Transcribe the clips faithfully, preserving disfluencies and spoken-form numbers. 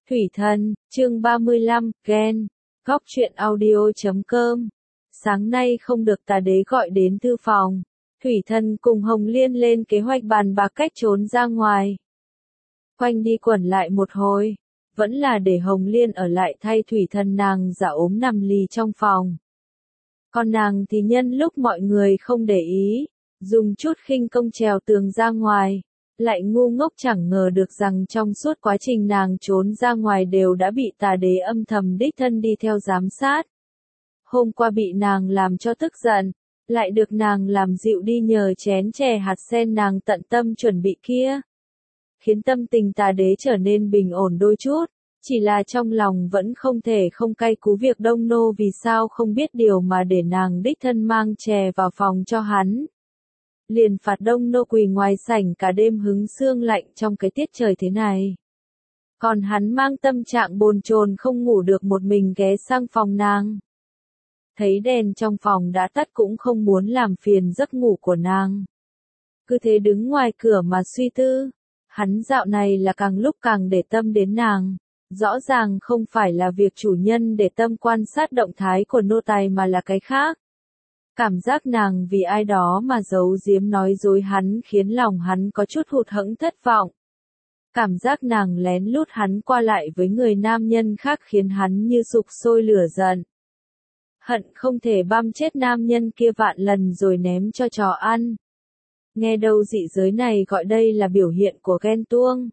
Thủy Thần, chương ba mươi lăm, Ghen, góc truyện audio chấm com. Sáng nay không được tà đế gọi đến thư phòng. Thủy Thần cùng Hồng Liên lên kế hoạch bàn bạc cách trốn ra ngoài. Quanh đi quẩn lại một hồi, vẫn là để Hồng Liên ở lại thay Thủy Thần nàng giả ốm nằm lì trong phòng. Còn nàng thì nhân lúc mọi người không để ý, dùng chút khinh công trèo tường ra ngoài. Lại ngu ngốc chẳng ngờ được rằng trong suốt quá trình nàng trốn ra ngoài đều đã bị tà đế âm thầm đích thân đi theo giám sát. Hôm qua bị nàng làm cho tức giận, lại được nàng làm dịu đi nhờ chén chè hạt sen nàng tận tâm chuẩn bị kia. Khiến tâm tình tà đế trở nên bình ổn đôi chút, chỉ là trong lòng vẫn không thể không cay cú việc Đông Nô vì sao không biết điều mà để nàng đích thân mang chè vào phòng cho hắn. Liền phạt Đông Nô quỳ ngoài sảnh cả đêm hứng sương lạnh trong cái tiết trời thế này. Còn hắn mang tâm trạng bồn chồn không ngủ được một mình ghé sang phòng nàng. Thấy đèn trong phòng đã tắt cũng không muốn làm phiền giấc ngủ của nàng. Cứ thế đứng ngoài cửa mà suy tư. Hắn dạo này là càng lúc càng để tâm đến nàng. Rõ ràng không phải là việc chủ nhân để tâm quan sát động thái của nô tài mà là cái khác. Cảm giác nàng vì ai đó mà giấu giếm nói dối hắn khiến lòng hắn có chút hụt hẫng thất vọng. Cảm giác nàng lén lút hắn qua lại với người nam nhân khác khiến hắn như sục sôi lửa giận. Hận không thể băm chết nam nhân kia vạn lần rồi ném cho chó ăn. Nghe đâu dị giới này gọi đây là biểu hiện của ghen tuông.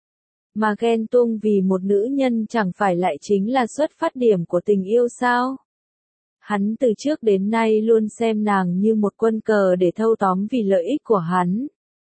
Mà ghen tuông vì một nữ nhân chẳng phải lại chính là xuất phát điểm của tình yêu sao? Hắn từ trước đến nay luôn xem nàng như một quân cờ để thâu tóm vì lợi ích của hắn.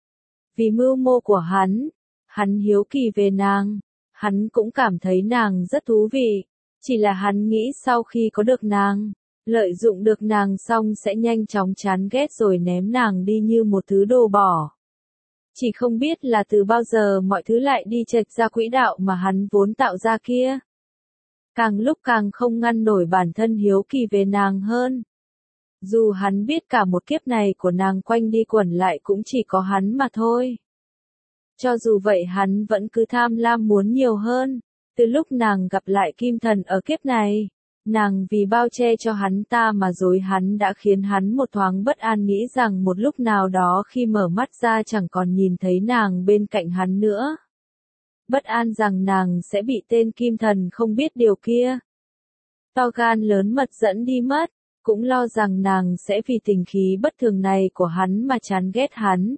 Vì mưu mô của hắn, hắn hiếu kỳ về nàng, hắn cũng cảm thấy nàng rất thú vị, chỉ là hắn nghĩ sau khi có được nàng, lợi dụng được nàng xong sẽ nhanh chóng chán ghét rồi ném nàng đi như một thứ đồ bỏ. Chỉ không biết là từ bao giờ mọi thứ lại đi chệch ra quỹ đạo mà hắn vốn tạo ra kia. Càng lúc càng không ngăn nổi bản thân hiếu kỳ về nàng hơn. Dù hắn biết cả một kiếp này của nàng quanh đi quẩn lại cũng chỉ có hắn mà thôi. Cho dù vậy hắn vẫn cứ tham lam muốn nhiều hơn. Từ lúc nàng gặp lại Kim Thần ở kiếp này, nàng vì bao che cho hắn ta mà dối hắn đã khiến hắn một thoáng bất an nghĩ rằng một lúc nào đó khi mở mắt ra chẳng còn nhìn thấy nàng bên cạnh hắn nữa. Bất an rằng nàng sẽ bị tên Kim Thần không biết điều kia. To gan lớn mật dẫn đi mất, cũng lo rằng nàng sẽ vì tình khí bất thường này của hắn mà chán ghét hắn.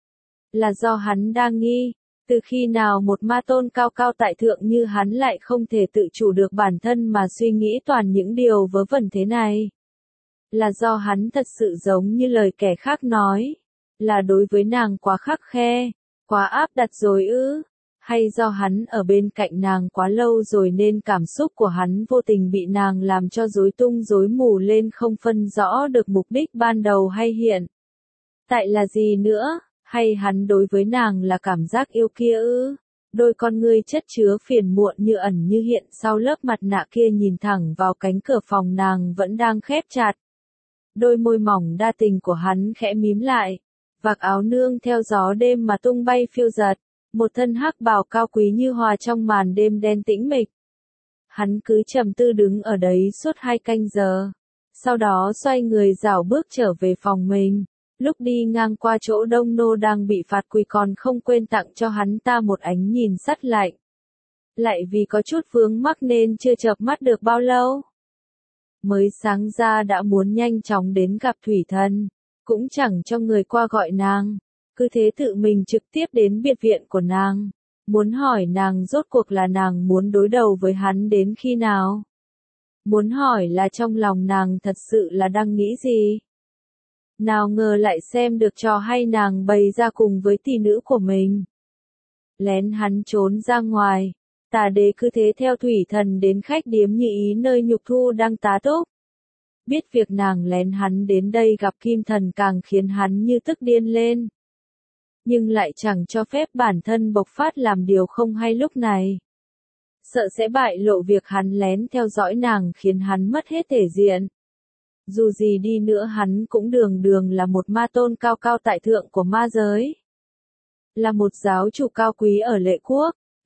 Là do hắn đang nghi, từ khi nào một ma tôn cao cao tại thượng như hắn lại không thể tự chủ được bản thân mà suy nghĩ toàn những điều vớ vẩn thế này. Là do hắn thật sự giống như lời kẻ khác nói, là đối với nàng quá khắt khe, quá áp đặt rồi ư. Hay do hắn ở bên cạnh nàng quá lâu rồi nên cảm xúc của hắn vô tình bị nàng làm cho rối tung rối mù lên không phân rõ được mục đích ban đầu hay hiện. Tại là gì nữa, hay hắn đối với nàng là cảm giác yêu kia ư? Đôi con ngươi chất chứa phiền muộn như ẩn như hiện sau lớp mặt nạ kia nhìn thẳng vào cánh cửa phòng nàng vẫn đang khép chặt. Đôi môi mỏng đa tình của hắn khẽ mím lại, vạt áo nương theo gió đêm mà tung bay phiêu dật. Một thân hắc bào cao quý như hòa trong màn đêm đen tĩnh mịch. Hắn cứ trầm tư đứng ở đấy suốt hai canh giờ. Sau đó xoay người rảo bước trở về phòng mình. Lúc đi ngang qua chỗ Đông Nô đang bị phạt quỳ còn không quên tặng cho hắn ta một ánh nhìn sắt lạnh. Lại vì có chút vướng mắc nên chưa chợp mắt được bao lâu. Mới sáng ra đã muốn nhanh chóng đến gặp Thủy Thần. Cũng chẳng cho người qua gọi nàng. Cứ thế tự mình trực tiếp đến biệt viện của nàng, muốn hỏi nàng rốt cuộc là nàng muốn đối đầu với hắn đến khi nào. Muốn hỏi là trong lòng nàng thật sự là đang nghĩ gì. Nào ngờ lại xem được trò hay nàng bày ra cùng với tỷ nữ của mình. Lén hắn trốn ra ngoài, tà đế cứ thế theo Thủy Thần đến khách điếm như ý nơi Nhục Thu đang tá túc. Biết việc nàng lén hắn đến đây gặp Kim Thần càng khiến hắn như tức điên lên. Nhưng lại chẳng cho phép bản thân bộc phát làm điều không hay lúc này. Sợ sẽ bại lộ việc hắn lén theo dõi nàng khiến hắn mất hết thể diện. Dù gì đi nữa hắn cũng đường đường là một ma tôn cao cao tại thượng của ma giới. Là một giáo chủ cao quý ở Lệ Quốc,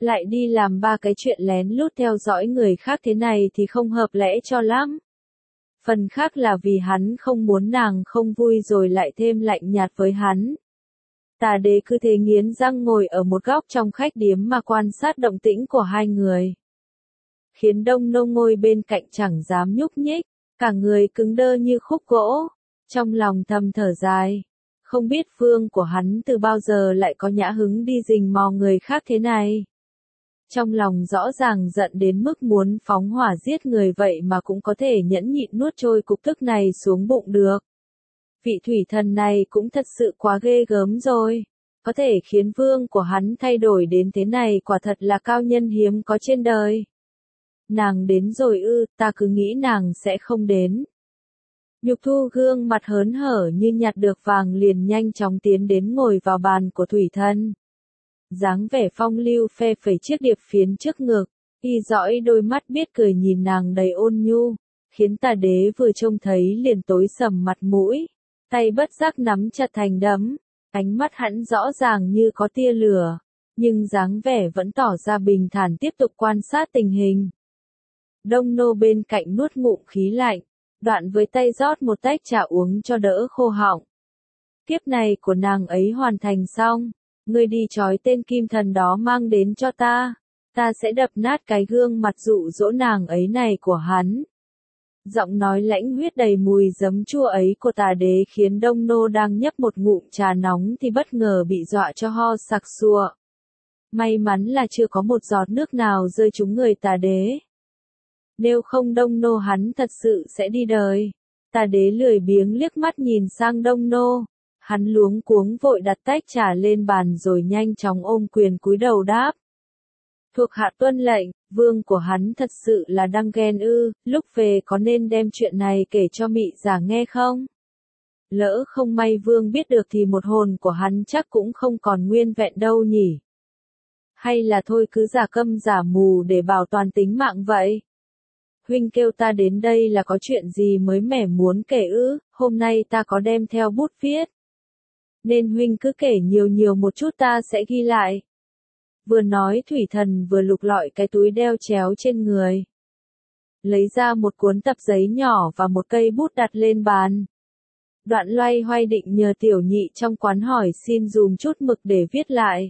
Lại đi làm ba cái chuyện lén lút theo dõi người khác thế này thì không hợp lẽ cho lắm. Phần khác là vì hắn không muốn nàng không vui rồi lại thêm lạnh nhạt với hắn. Tà đế cứ thế nghiến răng ngồi ở một góc trong khách điếm mà quan sát động tĩnh của hai người. Khiến Đông Nô ngồi bên cạnh chẳng dám nhúc nhích, cả người cứng đơ như khúc gỗ. Trong lòng thầm thở dài. Không biết vương của hắn từ bao giờ lại có nhã hứng đi rình mò người khác thế này. Trong lòng rõ ràng giận đến mức muốn phóng hỏa giết người vậy mà cũng có thể nhẫn nhịn nuốt trôi cục tức này xuống bụng được. Vị thủy thần này cũng thật sự quá ghê gớm rồi. Có thể khiến vương của hắn thay đổi đến thế này quả thật là cao nhân hiếm có trên đời. Nàng đến rồi ư, ta cứ nghĩ nàng sẽ không đến. Nhục Thu gương mặt hớn hở như nhặt được vàng liền nhanh chóng tiến đến ngồi vào bàn của thủy thần. Dáng vẻ phong lưu phe phẩy chiếc điệp phiến trước ngực, y dõi đôi mắt biết cười nhìn nàng đầy ôn nhu, khiến Tà đế vừa trông thấy liền tối sầm mặt mũi, tay bất giác nắm chặt thành đấm, ánh mắt hắn rõ ràng như có tia lửa, nhưng dáng vẻ vẫn tỏ ra bình thản tiếp tục quan sát tình hình. Đông Nô bên cạnh nuốt ngụm khí lạnh, đoạn với tay rót một tách trà uống cho đỡ khô họng. Kiếp này của nàng ấy hoàn thành xong. Ngươi đi trói tên kim thần đó mang đến cho ta, ta sẽ đập nát cái gương mặt dụ dỗ nàng ấy này của hắn. Giọng nói lãnh huyết đầy mùi giấm chua ấy của Tà đế khiến Đông Nô đang nhấp một ngụm trà nóng thì bất ngờ bị dọa cho ho sặc sụa. May mắn là chưa có một giọt nước nào rơi trúng người Tà đế. Nếu không Đông Nô hắn thật sự sẽ đi đời. Tà đế lười biếng liếc mắt nhìn sang Đông Nô. Hắn luống cuống vội đặt tách trà lên bàn rồi nhanh chóng ôm quyền cúi đầu đáp. Thuộc hạ tuân lệnh, vương của hắn thật sự là đang ghen ư, lúc về có nên đem chuyện này kể cho mị giả nghe không? Lỡ không may vương biết được thì một hồn của hắn chắc cũng không còn nguyên vẹn đâu nhỉ? Hay là thôi cứ giả câm giả mù để bảo toàn tính mạng vậy? Huynh kêu ta đến đây là có chuyện gì mới mẻ muốn kể ư, hôm nay ta có đem theo bút viết. Nên huynh cứ kể nhiều nhiều một chút ta sẽ ghi lại. Vừa nói thủy thần vừa lục lọi cái túi đeo chéo trên người. Lấy ra một cuốn tập giấy nhỏ và một cây bút đặt lên bàn. Đoạn loay hoay định nhờ tiểu nhị trong quán hỏi xin dùm chút mực để viết lại.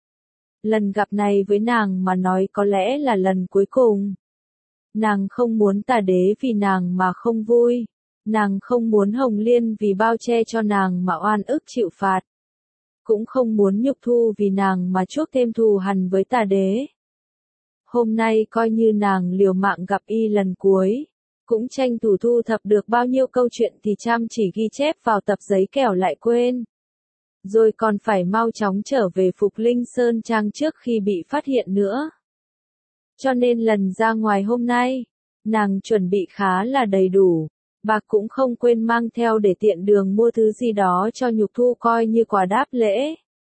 Lần gặp này với nàng mà nói có lẽ là lần cuối cùng. Nàng không muốn Tà đế vì nàng mà không vui. Nàng không muốn Hồng Liên vì bao che cho nàng mà oan ức chịu phạt. Cũng không muốn Nhục Thu vì nàng mà chuốc thêm thù hằn với Tà đế. Hôm nay coi như nàng liều mạng gặp y lần cuối. Cũng tranh thủ thu thập được bao nhiêu câu chuyện thì chăm chỉ ghi chép vào tập giấy kẻo lại quên. Rồi còn phải mau chóng trở về Phục Linh Sơn Trang trước khi bị phát hiện nữa. Cho nên lần ra ngoài hôm nay, nàng chuẩn bị khá là đầy đủ. Bạc cũng không quên mang theo để tiện đường mua thứ gì đó cho Nhục Thu coi như quà đáp lễ.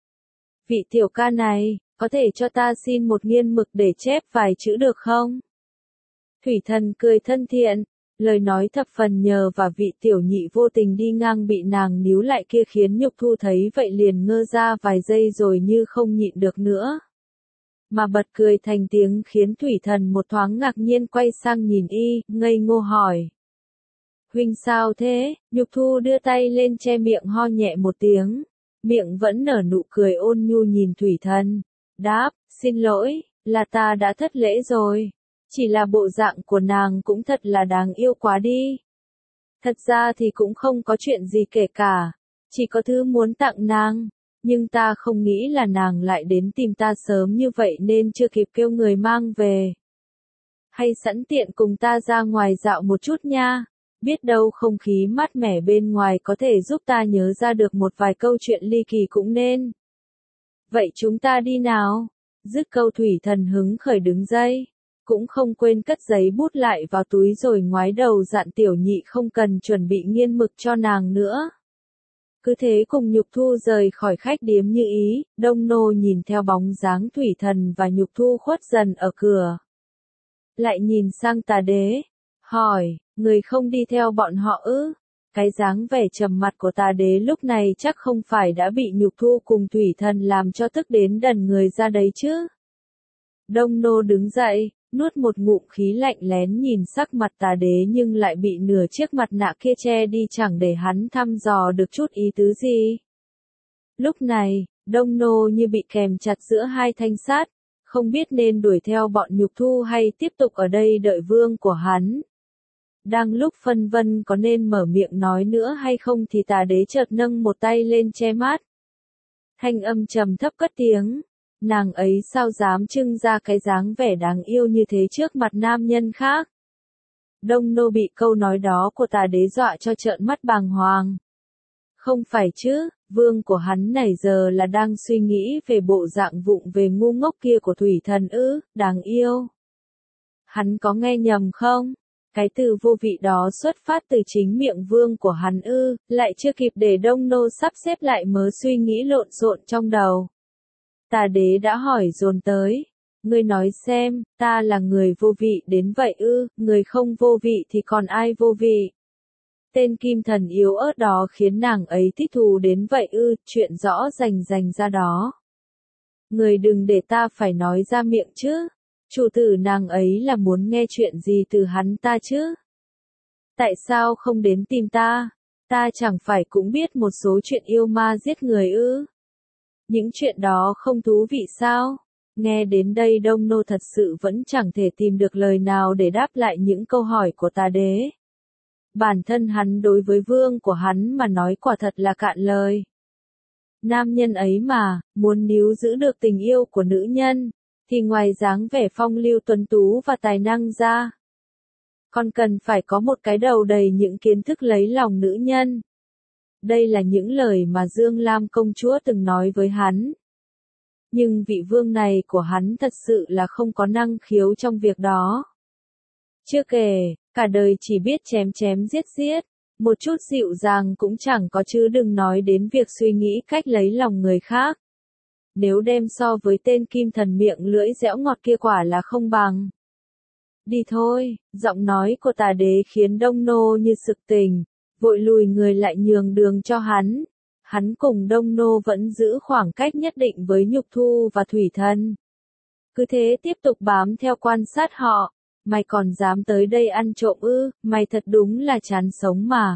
Vị tiểu ca này, có thể cho ta xin một nghiên mực để chép vài chữ được không? Thủy thần cười thân thiện, lời nói thập phần nhờ và vị tiểu nhị vô tình đi ngang bị nàng níu lại kia khiến Nhục Thu thấy vậy liền ngơ ra vài giây rồi như không nhịn được nữa. Mà bật cười thành tiếng khiến thủy thần một thoáng ngạc nhiên quay sang nhìn y, ngây ngô hỏi. Huynh sao thế? Nhục Thu đưa tay lên che miệng ho nhẹ một tiếng. Miệng vẫn nở nụ cười ôn nhu nhìn thủy thần. Đáp, xin lỗi, là ta đã thất lễ rồi. Chỉ là bộ dạng của nàng cũng thật là đáng yêu quá đi. Thật ra thì cũng không có chuyện gì kể cả. Chỉ có thứ muốn tặng nàng. Nhưng ta không nghĩ là nàng lại đến tìm ta sớm như vậy nên chưa kịp kêu người mang về. Hay sẵn tiện cùng ta ra ngoài dạo một chút nha. Biết đâu không khí mát mẻ bên ngoài có thể giúp ta nhớ ra được một vài câu chuyện ly kỳ cũng nên. Vậy chúng ta đi nào. Dứt câu thủy thần hứng khởi đứng dậy. Cũng không quên cất giấy bút lại vào túi rồi ngoái đầu dặn tiểu nhị không cần chuẩn bị nghiên mực cho nàng nữa. Cứ thế cùng Nhục Thu rời khỏi khách điếm như ý, Đông Nô nhìn theo bóng dáng thủy thần và Nhục Thu khuất dần ở cửa. Lại nhìn sang Tà đế, hỏi, người không đi theo bọn họ ư? Cái dáng vẻ trầm mặt của Tà đế lúc này chắc không phải đã bị Nhục Thu cùng thủy thần làm cho tức đến đần người ra đấy chứ? Đông Nô đứng dậy, nuốt một ngụm khí lạnh lén nhìn sắc mặt tà đế nhưng lại bị nửa chiếc mặt nạ kia che đi chẳng để hắn thăm dò được chút ý tứ gì. Lúc này, Đông Nô như bị kèm chặt giữa hai thanh sát, không biết nên đuổi theo bọn Nhục Thu hay tiếp tục ở đây đợi vương của hắn. Đang lúc phân vân có nên mở miệng nói nữa hay không thì tà đế chợt nâng một tay lên che mắt. Thanh âm trầm thấp cất tiếng, nàng ấy sao dám trưng ra cái dáng vẻ đáng yêu như thế trước mặt nam nhân khác. Đông Nô bị câu nói đó của tà đế dọa cho trợn mắt bàng hoàng. Không phải chứ, vương của hắn nãy giờ là đang suy nghĩ về bộ dạng vụng về ngu ngốc kia của thủy thần ư, đáng yêu. Hắn có nghe nhầm không? Cái từ vô vị đó xuất phát từ chính miệng vương của hắn ư, lại chưa kịp để Đông Nô sắp xếp lại mớ suy nghĩ lộn xộn trong đầu. Tà đế đã hỏi dồn tới, ngươi nói xem, ta là người vô vị đến vậy ư, người không vô vị thì còn ai vô vị? Tên kim thần yếu ớt đó khiến nàng ấy thích thú đến vậy ư, chuyện rõ rành rành ra đó. Người đừng để ta phải nói ra miệng chứ. Chủ tử nàng ấy là muốn nghe chuyện gì từ hắn ta chứ? Tại sao không đến tìm ta? Ta chẳng phải cũng biết một số chuyện yêu ma giết người ư? Những chuyện đó không thú vị sao? Nghe đến đây Đông Nô thật sự vẫn chẳng thể tìm được lời nào để đáp lại những câu hỏi của tà đế. Bản thân hắn đối với vương của hắn mà nói quả thật là cạn lời. Nam nhân ấy mà, muốn níu giữ được tình yêu của nữ nhân, thì ngoài dáng vẻ phong lưu tuấn tú và tài năng ra, còn cần phải có một cái đầu đầy những kiến thức lấy lòng nữ nhân. Đây là những lời mà Dương Lam công chúa từng nói với hắn. Nhưng vị vương này của hắn thật sự là không có năng khiếu trong việc đó. Chưa kể, cả đời chỉ biết chém chém giết giết, một chút dịu dàng cũng chẳng có chứ đừng nói đến việc suy nghĩ cách lấy lòng người khác. Nếu đem so với tên kim thần miệng lưỡi dẻo ngọt kia quả là không bằng. Đi thôi, giọng nói của tà đế khiến Đông Nô như sực tỉnh, vội lùi người lại nhường đường cho hắn. Hắn cùng Đông Nô vẫn giữ khoảng cách nhất định với Nhục Thu và Thủy Thần. Cứ thế tiếp tục bám theo quan sát họ. Mày còn dám tới đây ăn trộm ư, mày thật đúng là chán sống mà.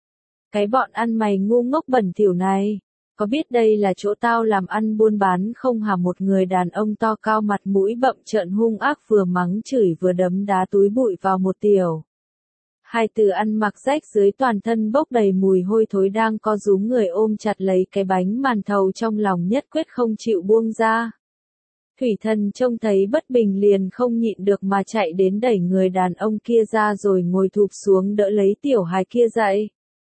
Cái bọn ăn mày ngu ngốc bẩn thỉu này, có biết đây là chỗ tao làm ăn buôn bán không hả? Một người đàn ông to cao mặt mũi bậm trợn hung ác vừa mắng chửi vừa đấm đá túi bụi vào một tiểu. Hai từ ăn mặc rách dưới toàn thân bốc đầy mùi hôi thối đang co rúm người ôm chặt lấy cái bánh màn thầu trong lòng nhất quyết không chịu buông ra. Thủy Thần trông thấy bất bình liền không nhịn được mà chạy đến đẩy người đàn ông kia ra rồi ngồi thụp xuống đỡ lấy tiểu hài kia dậy.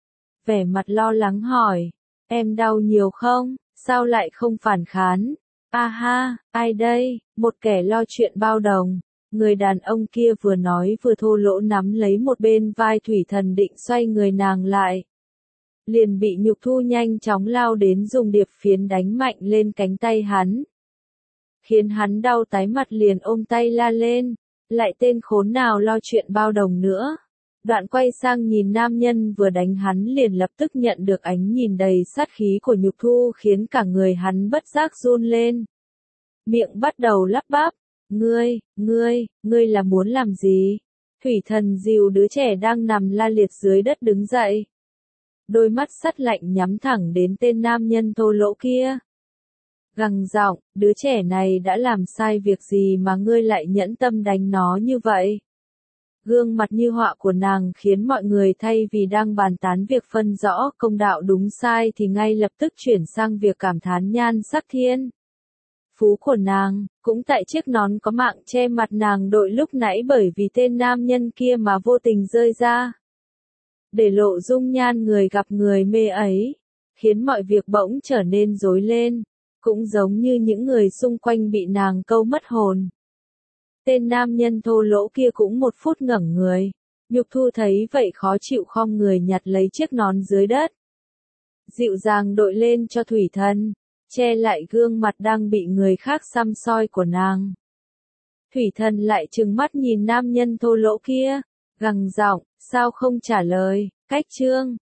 Vẻ mặt lo lắng hỏi, em đau nhiều không, sao lại không phản kháng? A ha, ai đây, một kẻ lo chuyện bao đồng. Người đàn ông kia vừa nói vừa thô lỗ nắm lấy một bên vai Thủy Thần định xoay người nàng lại. Liền bị Nhục Thu nhanh chóng lao đến dùng điệp phiến đánh mạnh lên cánh tay hắn. Khiến hắn đau tái mặt liền ôm tay la lên, lại tên khốn nào lo chuyện bao đồng nữa. Đoạn quay sang nhìn nam nhân vừa đánh hắn liền lập tức nhận được ánh nhìn đầy sát khí của Nhục Thu khiến cả người hắn bất giác run lên. Miệng bắt đầu lắp bắp, ngươi, ngươi, ngươi là muốn làm gì? Thủy Thần dìu đứa trẻ đang nằm la liệt dưới đất đứng dậy. Đôi mắt sắt lạnh nhắm thẳng đến tên nam nhân thô lỗ kia. Gằn giọng, đứa trẻ này đã làm sai việc gì mà ngươi lại nhẫn tâm đánh nó như vậy? Gương mặt như họa của nàng khiến mọi người thay vì đang bàn tán việc phân rõ công đạo đúng sai thì ngay lập tức chuyển sang việc cảm thán nhan sắc thiên phú của nàng, cũng tại chiếc nón có mạng che mặt nàng đội lúc nãy bởi vì tên nam nhân kia mà vô tình rơi ra. Để lộ dung nhan người gặp người mê ấy, khiến mọi việc bỗng trở nên rối lên. Cũng giống như những người xung quanh bị nàng câu mất hồn. Tên nam nhân thô lỗ kia cũng một phút ngẩn người. Nhục Thu thấy vậy khó chịu khom người nhặt lấy chiếc nón dưới đất. Dịu dàng đội lên cho Thủy Thần, che lại gương mặt đang bị người khác săm soi của nàng. Thủy Thần lại trừng mắt nhìn nam nhân thô lỗ kia, gằn giọng, sao không trả lời, cách chương.